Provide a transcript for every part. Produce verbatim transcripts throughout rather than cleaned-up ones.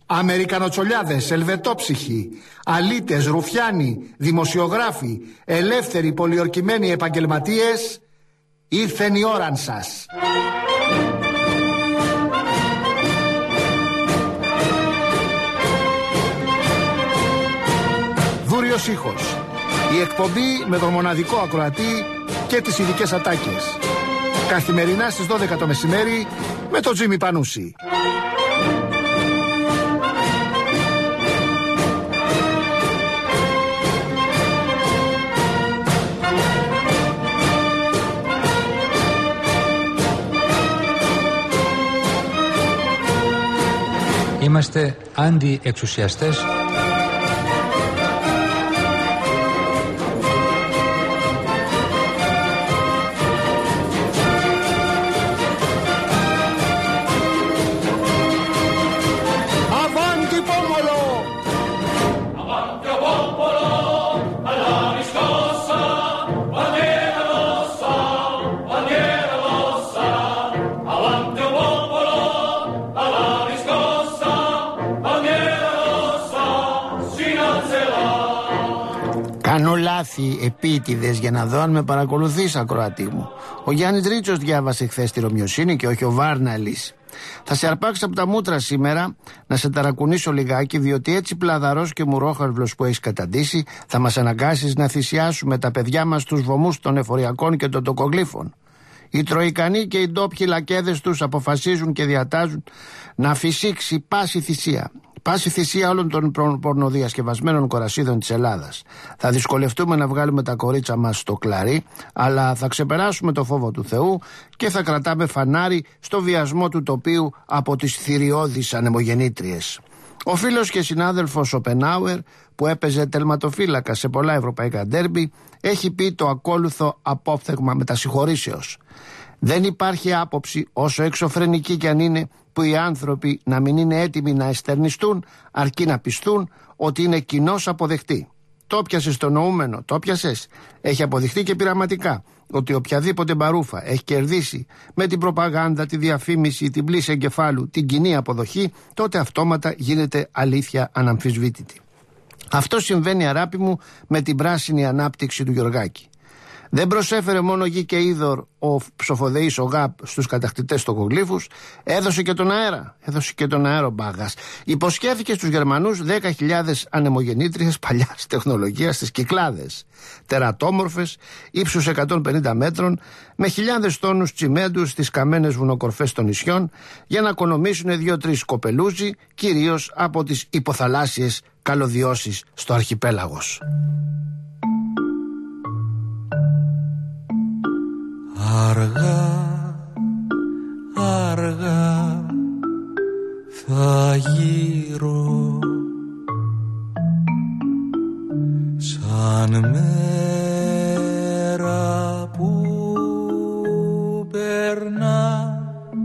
Αμερικανοτσολιάδες, ελβετόψυχοι, αλήτες, ρουφιάνοι, δημοσιογράφοι, ελεύθεροι πολιορκημένοι επαγγελματίες, ήρθεν η ώραν σας. Δούριος ήχος. Η εκπομπή με τον μοναδικό ακροατή και τις ειδικές ατάκες. Καθημερινά στις δώδεκα το μεσημέρι με τον Τζίμι Πανούση. Είμαστε αντιεξουσιαστές. Κάνω λάθη επίτηδες για να δω αν με παρακολουθείς, ακροατή μου. Ο Γιάννης Ρίτσος διάβασε χθες τη Ρωμιοσύνη και όχι ο Βάρναλης. Θα σε αρπάξω από τα μούτρα σήμερα να σε ταρακουνήσω λιγάκι, διότι έτσι πλαδαρός και μουρόχαρβλος που έχεις καταντήσει θα μας αναγκάσεις να θυσιάσουμε τα παιδιά μας στους βωμούς των εφοριακών και των τοκογλύφων. Οι Τροϊκανοί και οι ντόπιοι λακέδες τους αποφασίζουν και διατάζουν να φυσήξει πάση θυσία. Πάση θυσία όλων των πορνοδιασκευασμένων κορασίδων της Ελλάδας. Θα δυσκολευτούμε να βγάλουμε τα κορίτσα μας στο κλαρί, αλλά θα ξεπεράσουμε το φόβο του Θεού και θα κρατάμε φανάρι στο βιασμό του τοπίου από τις θηριώδεις ανεμογεννήτριες. Ο φίλος και συνάδελφος Οπενάουερ, που έπαιζε τερματοφύλακα σε πολλά ευρωπαϊκά ντέρμπι, έχει πει το ακόλουθο απόφθεγμα μετασυγχωρήσεως. Δεν υπάρχει άποψη, όσο εξωφρενική κι αν είναι, που οι άνθρωποι να μην είναι έτοιμοι να εστερνιστούν, αρκεί να πιστούν ότι είναι κοινώς αποδεκτή. Το πιασες το νοούμενο, το πιασες. Έχει αποδειχθεί και πειραματικά ότι οποιαδήποτε μπαρούφα έχει κερδίσει με την προπαγάνδα, τη διαφήμιση, την πλήση εγκεφάλου, την κοινή αποδοχή, τότε αυτόματα γίνεται αλήθεια αναμφισβήτητη. Αυτό συμβαίνει, αράπη μου, με την πράσινη ανάπτυξη του Γιωργάκη. Δεν προσέφερε μόνο γη και είδωρ ο ψοφοδεής ο ΓΑΠ στους κατακτητές τοκογλύφους, έδωσε και τον αέρα. Έδωσε και τον αέρομπάγας. Υποσχέθηκε στους Γερμανούς δέκα χιλιάδες ανεμογεννήτριες παλιάς τεχνολογίας στις Κυκλάδες. Τερατόμορφες, ύψους εκατόν πενήντα μέτρων, με χιλιάδες τόνους τσιμέντου στις καμένες βουνοκορφές των νησιών, για να οικονομήσουν δύο-τρεις κοπελούζοι, κυρίως από τις υποθαλάσσιες καλωδιώσεις στο αρχιπέλαγος. Αργά, αργά θα γύρω σαν μέρα που περνά,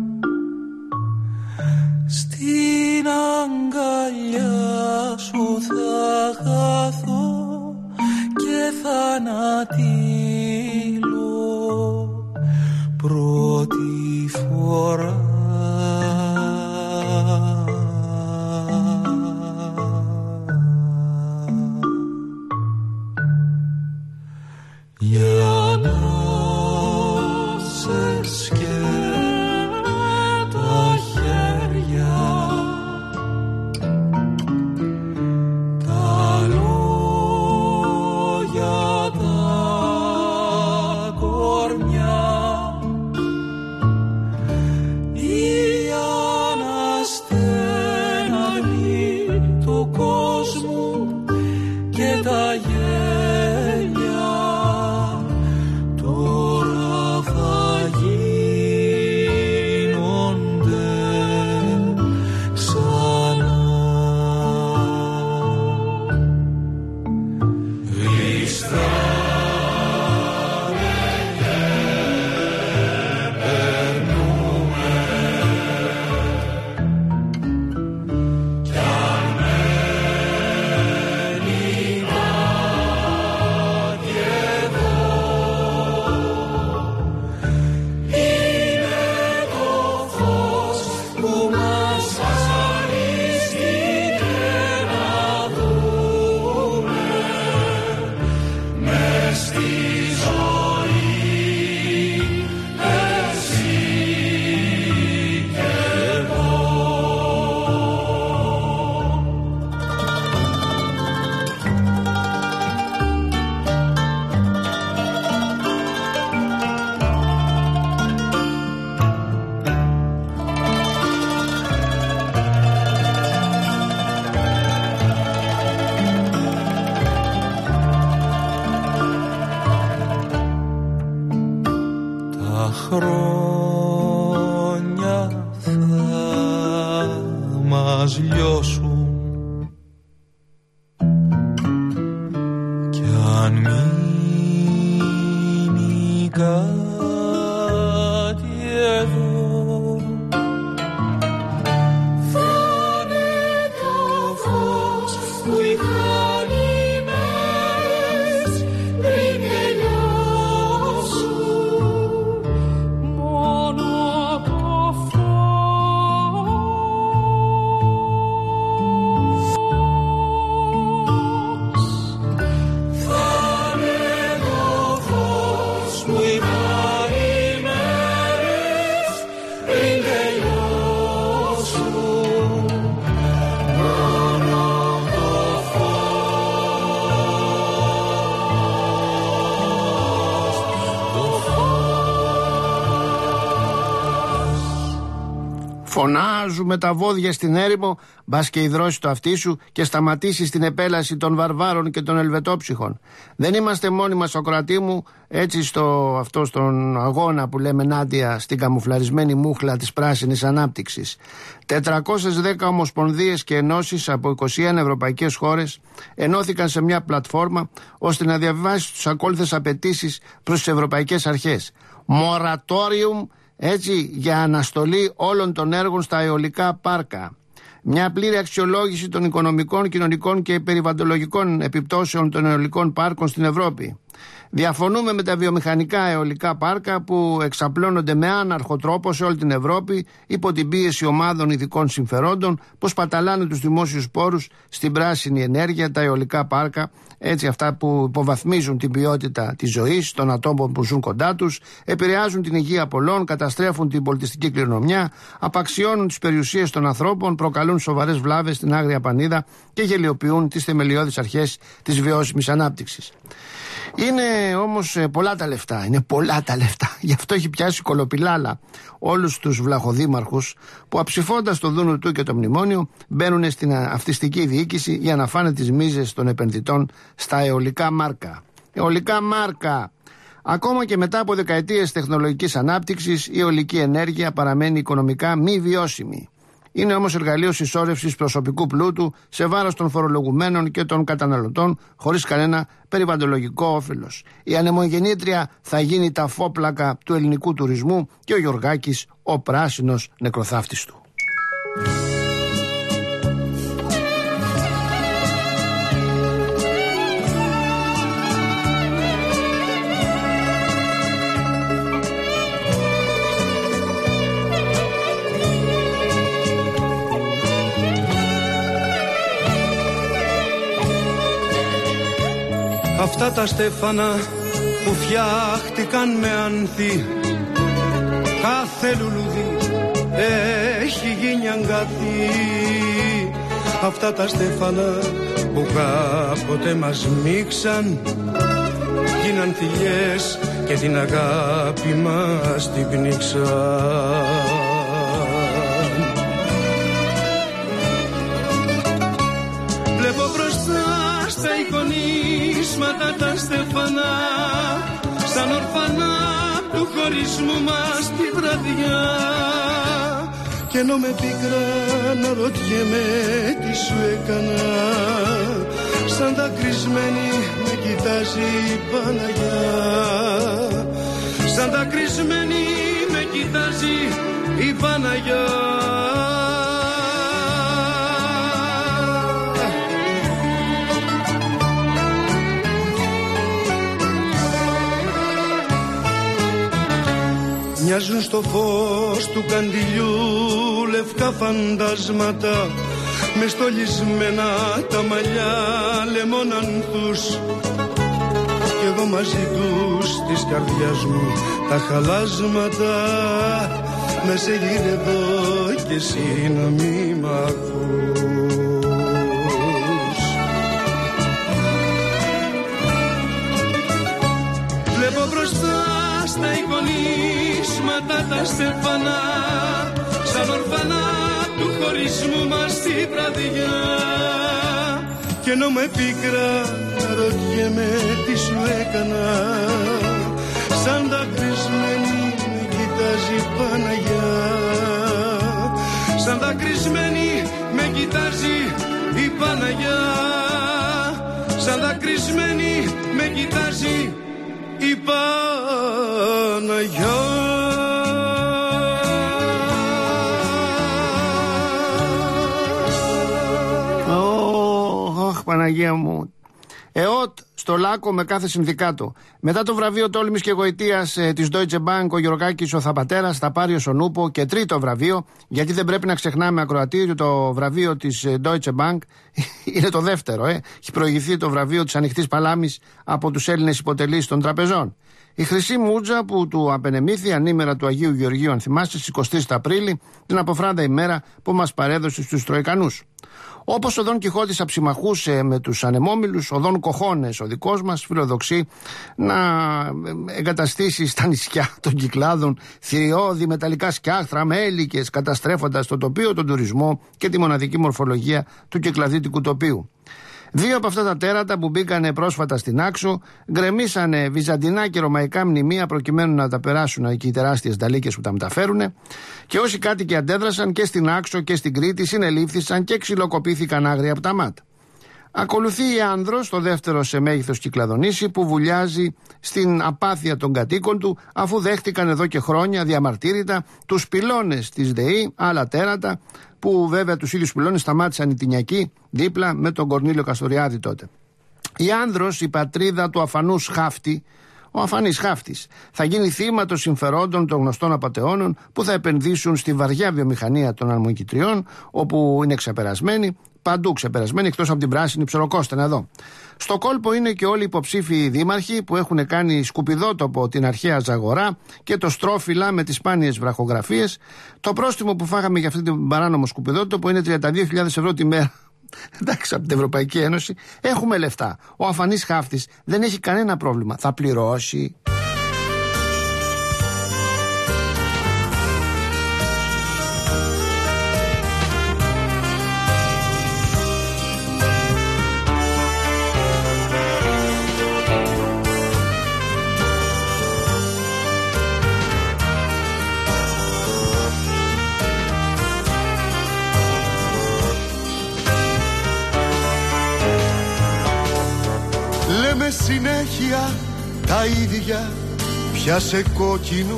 στην αγκαλιά σου θα χαθώ και θανατήλω πρώτη φορά. Για να σε σκέφτω τα χέρια, τα λόγια, τα κορμιά, τα γέλια τώρα θα γίνονται ξανά. Γλιστρά ζήσουν κι αν μείνει κάτι εδώ θα είναι το φως που είχαν οι μέρες πριν τελειώσουν μόνο το Φωνάζουμε τα βόδια στην έρημο, μπας και υδρώσει το αυτί σου και σταματήσει την επέλαση των βαρβάρων και των ελβετόψυχων. Δεν είμαστε μόνοι μας, Σοκράτη μου, έτσι στο, αυτό στον αγώνα που λέμε ενάντια στην καμουφλαρισμένη μούχλα της πράσινης ανάπτυξης. τετρακόσιες δέκα ομοσπονδίες και ενώσεις από είκοσι ένα ευρωπαϊκές χώρες ενώθηκαν σε μια πλατφόρμα ώστε να διαβιβάσει τους ακόλουθες απαιτήσεις προς τις ευρωπαϊκές αρχές. Μορατόριουμ, έτσι, για αναστολή όλων των έργων στα αιωλικά πάρκα. Μια πλήρη αξιολόγηση των οικονομικών, κοινωνικών και περιβαλλοντολογικών επιπτώσεων των αιωλικών πάρκων στην Ευρώπη. Διαφωνούμε με τα βιομηχανικά αιωλικά πάρκα που εξαπλώνονται με άναρχο τρόπο σε όλη την Ευρώπη υπό την πίεση ομάδων ειδικών συμφερόντων που σπαταλάνε τους δημόσιους πόρους στην πράσινη ενέργεια, τα αιωλικά πάρκα, έτσι αυτά που υποβαθμίζουν την ποιότητα της ζωής των ατόμων που ζουν κοντά τους, επηρεάζουν την υγεία πολλών, καταστρέφουν την πολιτιστική κληρονομιά, απαξιώνουν τις περιουσίες των ανθρώπων, προκαλούν σοβαρές βλάβες στην άγρια πανίδα και γελιοποιούν τις θεμελιώδεις αρχές της βιώσιμης ανάπτυξης. Είναι όμως πολλά τα λεφτά, είναι πολλά τα λεφτά. Γι' αυτό έχει πιάσει κολοπιλάλα όλους τους βλαχοδήμαρχους που αψηφώντας το Δούνου του και το μνημόνιο μπαίνουν στην αυτιστική διοίκηση για να φάνε τις μίζες των επενδυτών στα αιωλικά μάρκα. Αιωλικά μάρκα. Ακόμα και μετά από δεκαετίες τεχνολογικής ανάπτυξης, η αιωλική ενέργεια παραμένει οικονομικά μη βιώσιμη. Είναι όμως εργαλείο συσσόρευσης προσωπικού πλούτου σε βάρος των φορολογουμένων και των καταναλωτών, χωρίς κανένα περιβαλλοντολογικό όφελος. Η ανεμογεννήτρια θα γίνει τα φόπλακα του ελληνικού τουρισμού και ο Γιωργάκης ο πράσινος νεκροθάφτης του. Αυτά τα στέφανα που φτιάχτηκαν με άνθη, κάθε λουλούδι έχει γίνει αγκάθι. Αυτά τα στέφανα που κάποτε μας μίξαν, γίναν θηλιές και την αγάπη μας την πνίξαν. Βλέπω μπροστά στα εικονίσματα τα στεφανά, σαν ορφανά του χωρισμού μας τη βραδιά. Κι ενώ με πίκρα να ρωτιέμαι τι σου έκανα, σαν δακρυσμένη με κοιτάζει η Παναγιά. Σαν δακρυσμένη με κοιτάζει η Παναγιά. Μοιάζουν στο φως του καντιλιού λευκά φαντάσματα, με στολισμένα τα μαλλιά λεμόναν τους. Κι εγώ μαζί τους της καρδιάς μου τα χαλάσματα, να σε γυρεύω κι εσύ να μη μ' ακούς. Βλέπω μπροστά στα εικονίσματα τα στεφανά, σαν ορφανά του χωρισμού μας τη βραδιά. Κι ενώ με πίκρα ρωτιέμαι τι σου έκανα, σαν δακρυσμένη με κοιτάζει η Παναγιά. Σαν δακρυσμένη με κοιτάζει η Παναγιά, σαν δακρυσμένη με κοιτάζει η Παναγιά. Ωχ, Παναγία μου. ΕΟΤ στο Λάκκο με κάθε συνδικάτο. Μετά το βραβείο τόλμης και γοητείας ε, της Deutsche Bank, ο Γεωργάκης ο Θαπατέρας θα πάρει ο Σονούπο και τρίτο βραβείο, γιατί δεν πρέπει να ξεχνάμε, ακροατήριο, το βραβείο της ε, Deutsche Bank είναι το δεύτερο. Ε. Έχει προηγηθεί το βραβείο της Ανοιχτής Παλάμης από τους Έλληνες υποτελείς των τραπεζών. Η χρυσή μούτζα που του απενεμήθη ανήμερα του Αγίου Γεωργίου, αν θυμάστε, στις εικοστή Απρίλη, την αποφράντα ημέρα που μας παρέδωσε στους Τροικανούς. Όπως ο Δον Κιχώτης αψιμαχούσε με τους ανεμόμυλους, ο Δον Κοχώνες, ο δικός μας, φιλοδοξεί να εγκαταστήσει στα νησιά των Κυκλάδων θηριώδη μεταλλικά σκιάχτρα με έλικες, καταστρέφοντας το τοπίο, τον τουρισμό και τη μοναδική μορφολογία του κυκλαδίτικου τοπίου. Δύο από αυτά τα τέρατα που μπήκανε πρόσφατα στην Άξο γκρεμίσανε βυζαντινά και ρωμαϊκά μνημεία προκειμένου να τα περάσουν εκεί οι τεράστιες νταλίκες που τα μεταφέρουν, και όσοι κάτοικοι αντέδρασαν και στην Άξο και στην Κρήτη συνελήφθησαν και ξυλοκοπήθηκαν άγρια από τα μάτα. Ακολουθεί η Άνδρος, το δεύτερο σε μέγεθος Κυκλαδονήσι, που βουλιάζει στην απάθεια των κατοίκων του, αφού δέχτηκαν εδώ και χρόνια διαμαρτύρητα τους πυλώνες της ΔΕΗ, άλλα τέρατα, που βέβαια τους ίδιους πυλώνες σταμάτησαν οι Τινιακοί δίπλα με τον Κορνήλιο Καστοριάδη τότε. Η Άνδρος, η πατρίδα του αφανούς Χάφτη, ο αφανής Χάφτης, θα γίνει θύμα των συμφερόντων των γνωστών απατεώνων που θα επενδύσουν στη βαριά βιομηχανία των αλμοκητριών, όπου είναι ξεπερασμένοι, παντού ξεπερασμένοι, εκτός από την πράσινη ψωροκόστενα εδώ. Στο κόλπο είναι και όλοι οι υποψήφιοι δήμαρχοι που έχουν κάνει σκουπιδότοπο την αρχαία Ζαγορά και το στρόφιλα με τις σπάνιες βραχογραφίες. Το πρόστιμο που φάγαμε για αυτή την παράνομο σκουπιδότοπο είναι τριάντα δύο χιλιάδες ευρώ τη μέρα. Εντάξει, από την Ευρωπαϊκή Ένωση έχουμε λεφτά. Ο αφανής Χάφτης δεν έχει κανένα πρόβλημα. Θα πληρώσει. Λέμε συνέχεια τα ίδια, πιάσε κόκκινο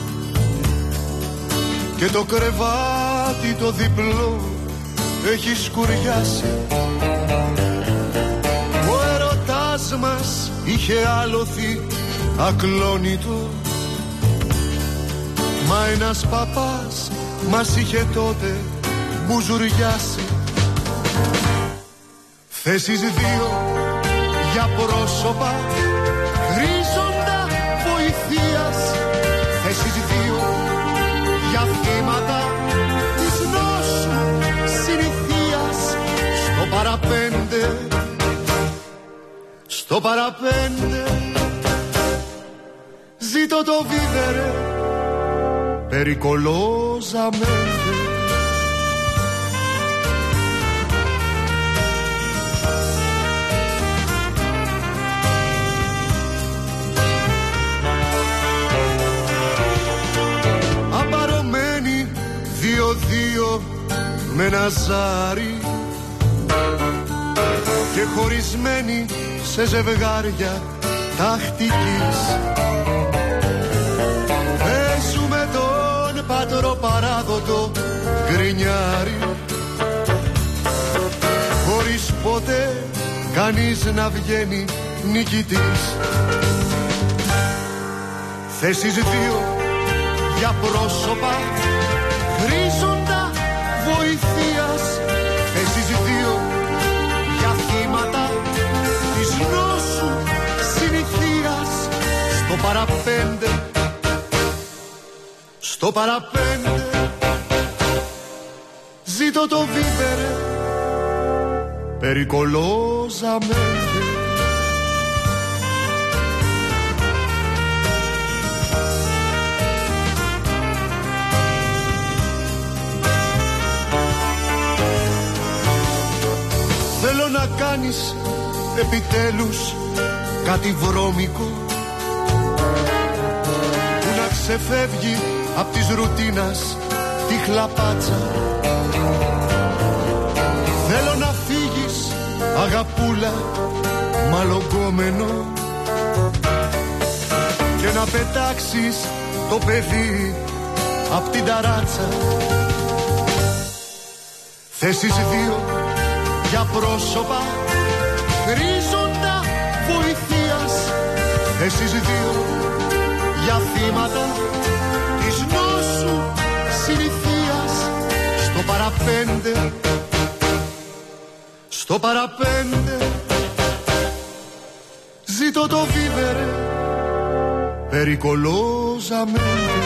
και το κρεβάτι το διπλό έχει σκουριάσει. Ο ερωτάς μας είχε άλοθη ακλόνητο, μα ένας παπάς μας είχε τότε μπουζουριάσει. Θέσεις δύο για πρόσωπα χρήζοντα βοηθείας, θέσεις δύο για θύματα της νόσου συνηθείας. Στο παραπέντε, στο παραπέντε ζήτω το βίβερε περικολόζαμέντε. Δύο-δύο με ένα ζάρι και χωρισμένοι σε ζευγάρια τακτικής. Παίζουμε τον πατροπαράδοτο γκρινιάρι, χωρίς ποτέ κανείς να βγαίνει νικητής. Θέσεις δύο για πρόσωπα χρήζοντα βοηθείας, θέσεις δύο για θύματα της νόσου συνηθείας. Στο παραπέντε, στο παραπέντε ζήτω το βίβερε περικολόζαμέντε. Θέλω να κάνεις επιτέλους κάτι βρώμικο που να ξεφεύγει απ' της ρουτίνας τη χλαπάτσα. Θέλω να φύγει αγαπούλα μαλογκόμενο, και να πετάξεις το παιδί απ' την ταράτσα. Θέσεις δύο για πρόσωπα χρήζοντα βοηθείας, θέσεις δύο για θύματα της νόσου συνηθείας. Στο παραπέντε, στο παραπέντε ζήτω το βίβερε περιcolosamente.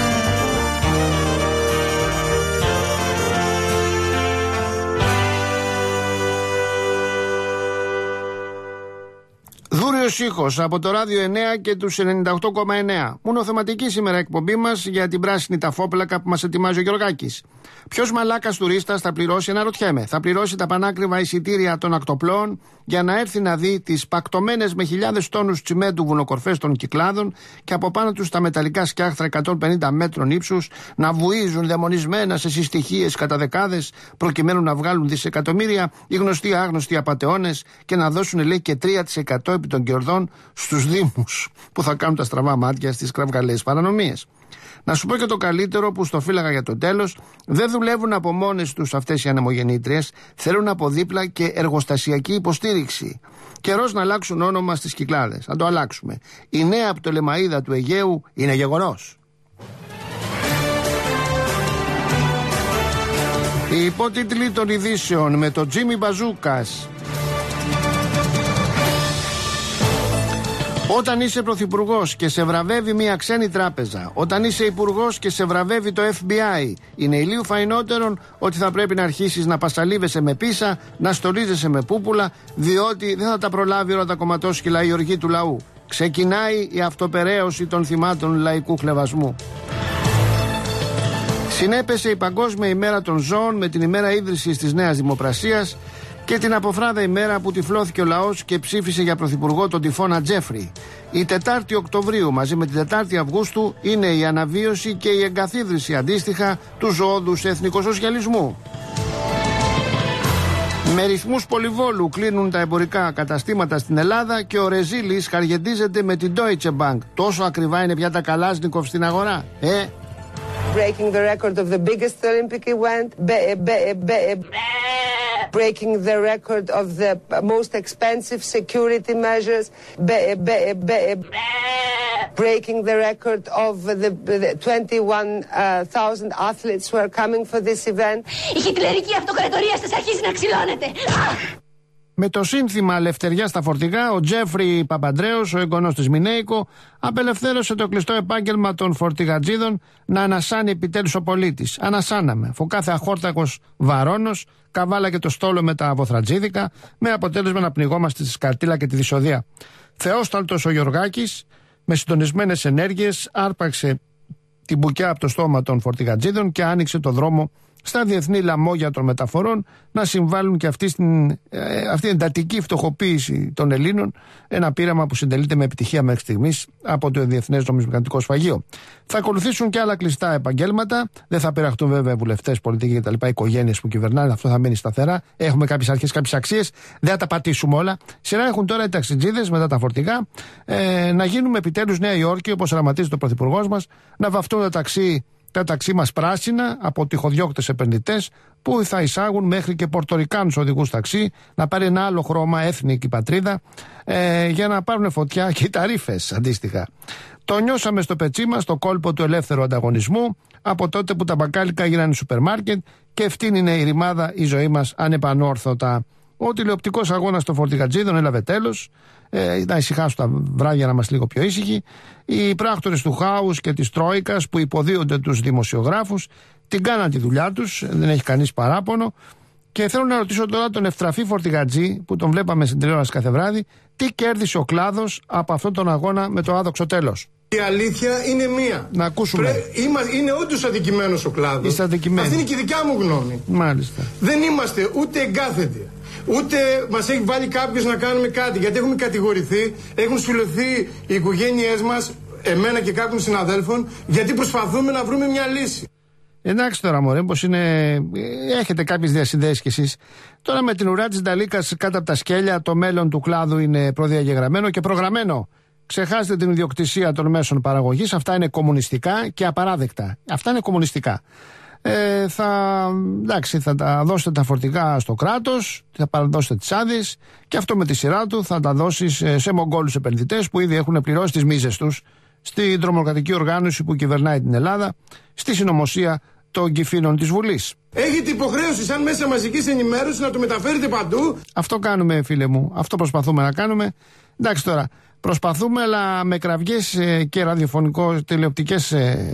Δούριος ήχος από το Ράδιο εννέα και τους ενενήντα οκτώ κόμμα εννέα. Μονοθεματική σήμερα εκπομπή μας για την πράσινη ταφόπλακα που μας ετοιμάζει ο Γεωργάκης. Ποιος μαλάκας τουρίστας θα πληρώσει, αναρωτιέμαι, θα πληρώσει τα πανάκριβα εισιτήρια των ακτοπλώων για να έρθει να δει τις πακτωμένες με χιλιάδες τόνους τσιμέντου βουνοκορφές των Κυκλάδων και από πάνω τους τα μεταλλικά σκιάχτρα εκατόν πενήντα μέτρων ύψους να βουίζουν δαιμονισμένα σε συστοιχίες κατά δεκάδες προκειμένου να βγάλουν δισεκατομμύρια οι γνωστοί άγνωστοι απατεώνες και να δώσουν, λέει, και τρία τοις εκατό επί των κερδών στους δήμους που θα κάνουν τα στραβά μάτια στις κραυγαλαίες παρανομίες. Να σου πω και το καλύτερο που στο φύλαγα για το τέλος, δεν δουλεύουν από μόνες τους αυτές οι ανεμογεννήτριες, θέλουν από δίπλα και εργοστασιακή υποστήριξη. Καιρός να αλλάξουν όνομα στις Κυκλάδες. Θα το αλλάξουμε. Η νέα από το Λεμαΐδα του Αιγαίου είναι γεγονός. Οι υπότιτλοι των ειδήσεων με το Τζίμι Μπαζούκας. Όταν είσαι πρωθυπουργός και σε βραβεύει μια ξένη τράπεζα, όταν είσαι υπουργός και σε βραβεύει το εφ μπι άι, είναι ηλίου φαϊνότερον ότι θα πρέπει να αρχίσεις να πασαλίβεσαι με πίσα, να στολίζεσαι με πούπουλα, διότι δεν θα τα προλάβει όλα τα κομματόσκυλα η οργή του λαού. Ξεκινάει η αυτοπεραίωση των θυμάτων λαϊκού χλευασμού. Συνέπεσε η Παγκόσμια ημέρα των ζώων με την ημέρα ίδρυσης της Νέας Δημοπρασίας και την αποφράδα ημέρα που τυφλώθηκε ο λαός και ψήφισε για πρωθυπουργό τον τυφώνα Τζέφρι. Η Τετάρτη Οκτωβρίου μαζί με την Τετάρτη Αυγούστου είναι η αναβίωση και η εγκαθίδρυση αντίστοιχα του ζωώδους εθνικοσοσιαλισμού. Με ρυθμούς πολυβόλου κλείνουν τα εμπορικά καταστήματα στην Ελλάδα και ο Ρεζίλης χαργεντίζεται με την Deutsche Bank. Τόσο ακριβά είναι πια τα Καλάσνικοφ στην αγορά, ε? Breaking the record of the biggest Olympic event, be, be, be, breaking the record of the most expensive security measures, be, be, be, breaking the record of the, the twenty-one thousand athletes who are coming for this event. Η χιτλερική αυτοκρατορία σας αρχίζει να ξυλώνεται. Με το σύνθημα «Ελευθεριά στα φορτηγά», ο Τζέφρι Παπαντρέος, ο εγγονός της Μινέικο, απελευθέρωσε το κλειστό επάγγελμα των φορτηγατζίδων να ανασάνει επιτέλους ο πολίτης. Ανασάναμε, αφού κάθε αχόρτακος βαρώνος καβάλα το στόλο με τα βοθρατζίδικα, με αποτέλεσμα να πνιγόμαστε στη σκαρτίλα και τη δυσοδεία. Θεόσταλτος ο Γεωργάκης, με συντονισμένες ενέργειες, άρπαξε την μπουκιά από το στόμα των φορτηγατζίδων και άνοιξε το δρόμο στα διεθνή λαμόγια των μεταφορών να συμβάλλουν και αυτή στην ε, αυτή την εντατική φτωχοποίηση των Ελλήνων, ένα πείραμα που συντελείται με επιτυχία μέχρι στιγμής από το Διεθνές Νομισματικό Σφαγείο. Θα ακολουθήσουν και άλλα κλειστά επαγγέλματα, δεν θα πειραχτούν βέβαια βουλευτές, πολιτικοί κτλ. Οικογένειες που κυβερνάνε, αυτό θα μείνει σταθερά. Έχουμε κάποιες αρχές, κάποιες αξίες, δεν θα τα πατήσουμε όλα. Σειρά έχουν τώρα οι ταξιτζίδες μετά τα φορτηγά, ε, να γίνουμε επιτέλους Νέα Υόρκη, όπως οραματίζει το πρωθυπουργός μας, να βαφτούν τα ταξί. Τα ταξί μας πράσινα από τυχοδιώκτες επενδυτές που θα εισάγουν μέχρι και πορτορικάνους οδηγούς ταξί, να πάρει ένα άλλο χρώμα, έθνικη πατρίδα, ε, για να πάρουν φωτιά και οι ταρίφες αντίστοιχα. Το νιώσαμε στο πετσί μας το κόλπο του ελεύθερου ανταγωνισμού από τότε που τα μπακάλικα γίνανε σούπερ μάρκετ και ευτήν είναι η ρημάδα η ζωή μας ανεπανόρθωτα. Ο τηλεοπτικός αγώνας των φορτηγατζίδων έλαβε τέλος. Ε, να ησυχάσουν τα βράδια να είμαστε λίγο πιο ήσυχοι. Οι πράκτορες του χάους και της Τρόικας που υποδίονται τους δημοσιογράφους την κάναν τη δουλειά τους, δεν έχει κανείς παράπονο. Και θέλω να ρωτήσω τώρα τον ευτραφή φορτηγατζή που τον βλέπαμε στην τηλεόραση κάθε βράδυ, τι κέρδισε ο κλάδος από αυτόν τον αγώνα με το άδοξο τέλος. Η αλήθεια είναι μία. Να ακούσουμε. Πρέ, είμα, είναι όντως αδικημένος ο κλάδος. Είστε αδικημένοι. Αυτή είναι και η δικιά μου γνώμη. Μάλιστα. Δεν είμαστε ούτε εγκάθετοι. Ούτε μας έχει βάλει κάποιος να κάνουμε κάτι. Γιατί έχουμε κατηγορηθεί, έχουν σφυλωθεί οι οικογένειές μας, εμένα και κάποιων συναδέλφων, γιατί προσπαθούμε να βρούμε μια λύση. Εντάξει τώρα, μωρέ, πως είναι. Έχετε κάποιες διασυνδέσεις κι εσείς. Τώρα με την ουρά της Νταλίκας κάτω από τα σκέλια, το μέλλον του κλάδου είναι προδιαγεγραμμένο και προγραμμένο. Ξεχάστε την ιδιοκτησία των μέσων παραγωγής. Αυτά είναι κομμουνιστικά και απαράδεκτα. Αυτά είναι κομμουνιστικά. Ε, θα, εντάξει, θα τα δώσετε τα φορτηγά στο κράτος, θα παραδώσετε τις άδειες και αυτό με τη σειρά του θα τα δώσει σε, σε μογγόλους επενδυτές που ήδη έχουν πληρώσει τις μίζες τους στην τρομοκρατική οργάνωση που κυβερνάει την Ελλάδα, στη συνωμοσία των κυφήνων της Βουλής. Έχετε υποχρέωση σαν μέσα μαζικής ενημέρωσης να το μεταφέρετε παντού. Αυτό κάνουμε, φίλε μου. Αυτό προσπαθούμε να κάνουμε. Εντάξει τώρα, προσπαθούμε, αλλά με κραυγές και ραδιοφωνικό-τηλεοπτικές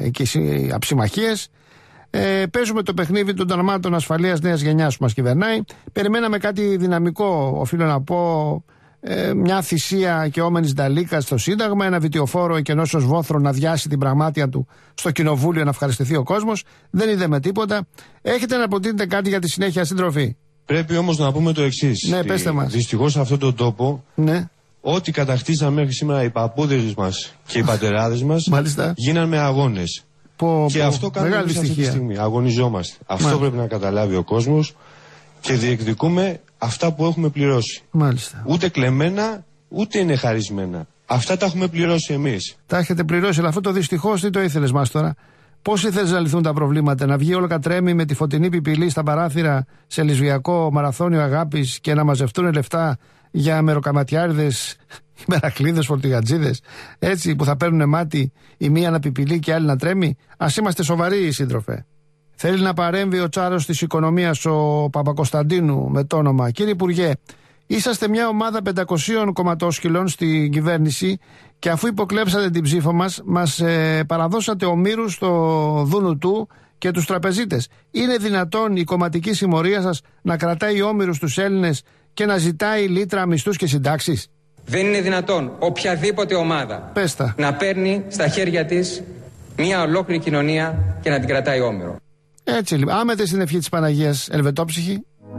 αψημαχίες. Ε, παίζουμε το παιχνίδι των ταρμάτων ασφαλείας νέας γενιάς που μας κυβερνάει. Περιμέναμε κάτι δυναμικό, οφείλω να πω. Ε, μια θυσία καιόμενης Νταλίκας στο Σύνταγμα, ένα βιτιοφόρο και ενός βόθρο να διάσει την πραγμάτια του στο κοινοβούλιο να ευχαριστηθεί ο κόσμος. Δεν είδαμε τίποτα. Έχετε να προτείνετε κάτι για τη συνέχεια, συντροφή? Πρέπει όμως να πούμε το εξής. Ναι, πέστε μας. Δυστυχώς σε αυτόν τον τόπο, ναι, ό,τι κατακτήσαμε μέχρι σήμερα οι παππούδες μας και οι πατεράδες μας γίναν με αγώνες. Πω, και πω, αυτό κάνουμε εμείς αυτή τη στιγμή. Αγωνιζόμαστε. Αυτό Μάλιστα. πρέπει να καταλάβει ο κόσμος και διεκδικούμε αυτά που έχουμε πληρώσει. Μάλιστα. Ούτε κλεμμένα, ούτε είναι χαρισμένα. Αυτά τα έχουμε πληρώσει εμείς. Τα έχετε πληρώσει, αλλά αυτό το δυστυχώς τι το ήθελες μας τώρα? Πώς ήθελες να λυθούν τα προβλήματα? Να βγει όλο κατρέμι με τη φωτεινή πιπηλή στα παράθυρα σε λεσβιακό μαραθώνιο αγάπης και να μαζευτούν λεφτά για μεροκαματιάριδες, μερακλείδες, φορτηγατζίδες, έτσι που θα παίρνουν μάτι η μία να πιπηλεί και η άλλη να τρέμει? Ας είμαστε σοβαροί, σύντροφε. Θέλει να παρέμβει ο τσάρος της οικονομίας, ο Παπακοσταντίνου, με το όνομα. Κύριε Υπουργέ, είσαστε μια ομάδα πεντακοσίων κομματόσκυλων στην κυβέρνηση και αφού υποκλέψατε την ψήφο μας, μας ε, παραδώσατε ομήρους στο δούνου του και τους τραπεζίτες. Είναι δυνατόν η κομματική συμμορία σας να κρατάει όμηρους τους Έλληνες και να ζητάει λίτρα μισθούς και συντάξεις? Δεν είναι δυνατόν οποιαδήποτε ομάδα Πέστα. να παίρνει στα χέρια της μια ολόκληρη κοινωνία και να την κρατάει όμηρο. Έτσι λοιπόν, άμετε στην ευχή της Παναγίας, Ελβετόψυχη.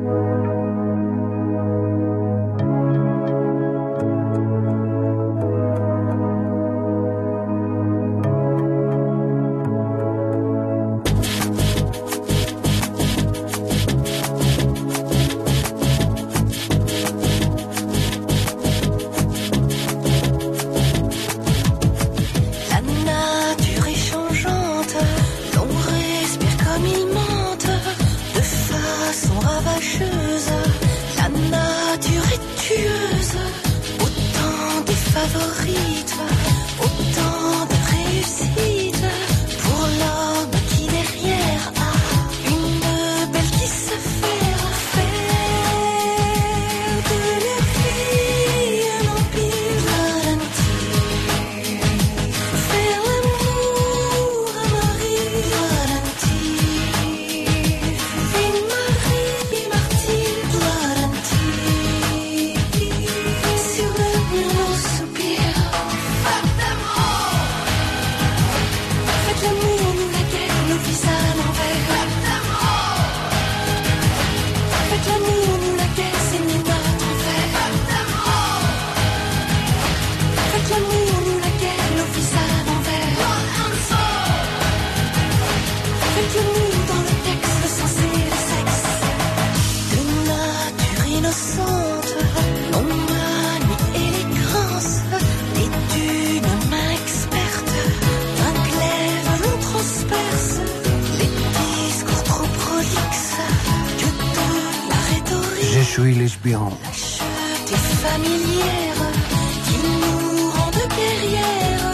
Je suis lesbien. Des familières qui nous rendent guerrières,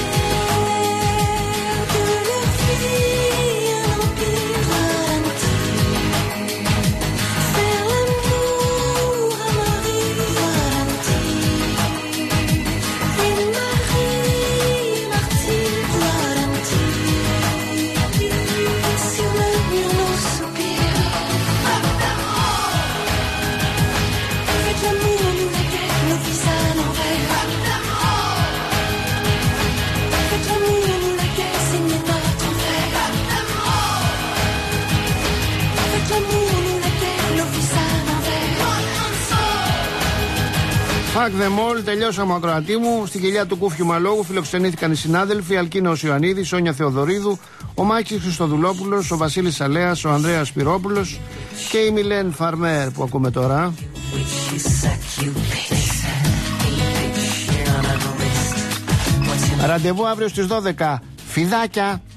faire de leur vie un empire Valentine, faire l'amour à Marie Valentine, et Marie Martine Valentine, sur le mur nos soupirs. Faites l'amour, nous la guerre, nos vies à l'envers. Fuck them all, τελειώσαμε ακροατή μου. Στην κοιλιά του Κούφιου Μαλόγου φιλοξενήθηκαν οι συνάδελφοι Αλκίνος Ιωαννίδης, Σόνια Θεοδωρίδου, ο Μάκης Χριστοδουλόπουλος, ο Βασίλης Σαλέας, ο Ανδρέας Σπυρόπουλος και η Μιλέν Φαρμέρ που ακούμε τώρα. Ραντεβού αύριο στις δώδεκα. Φιδάκια!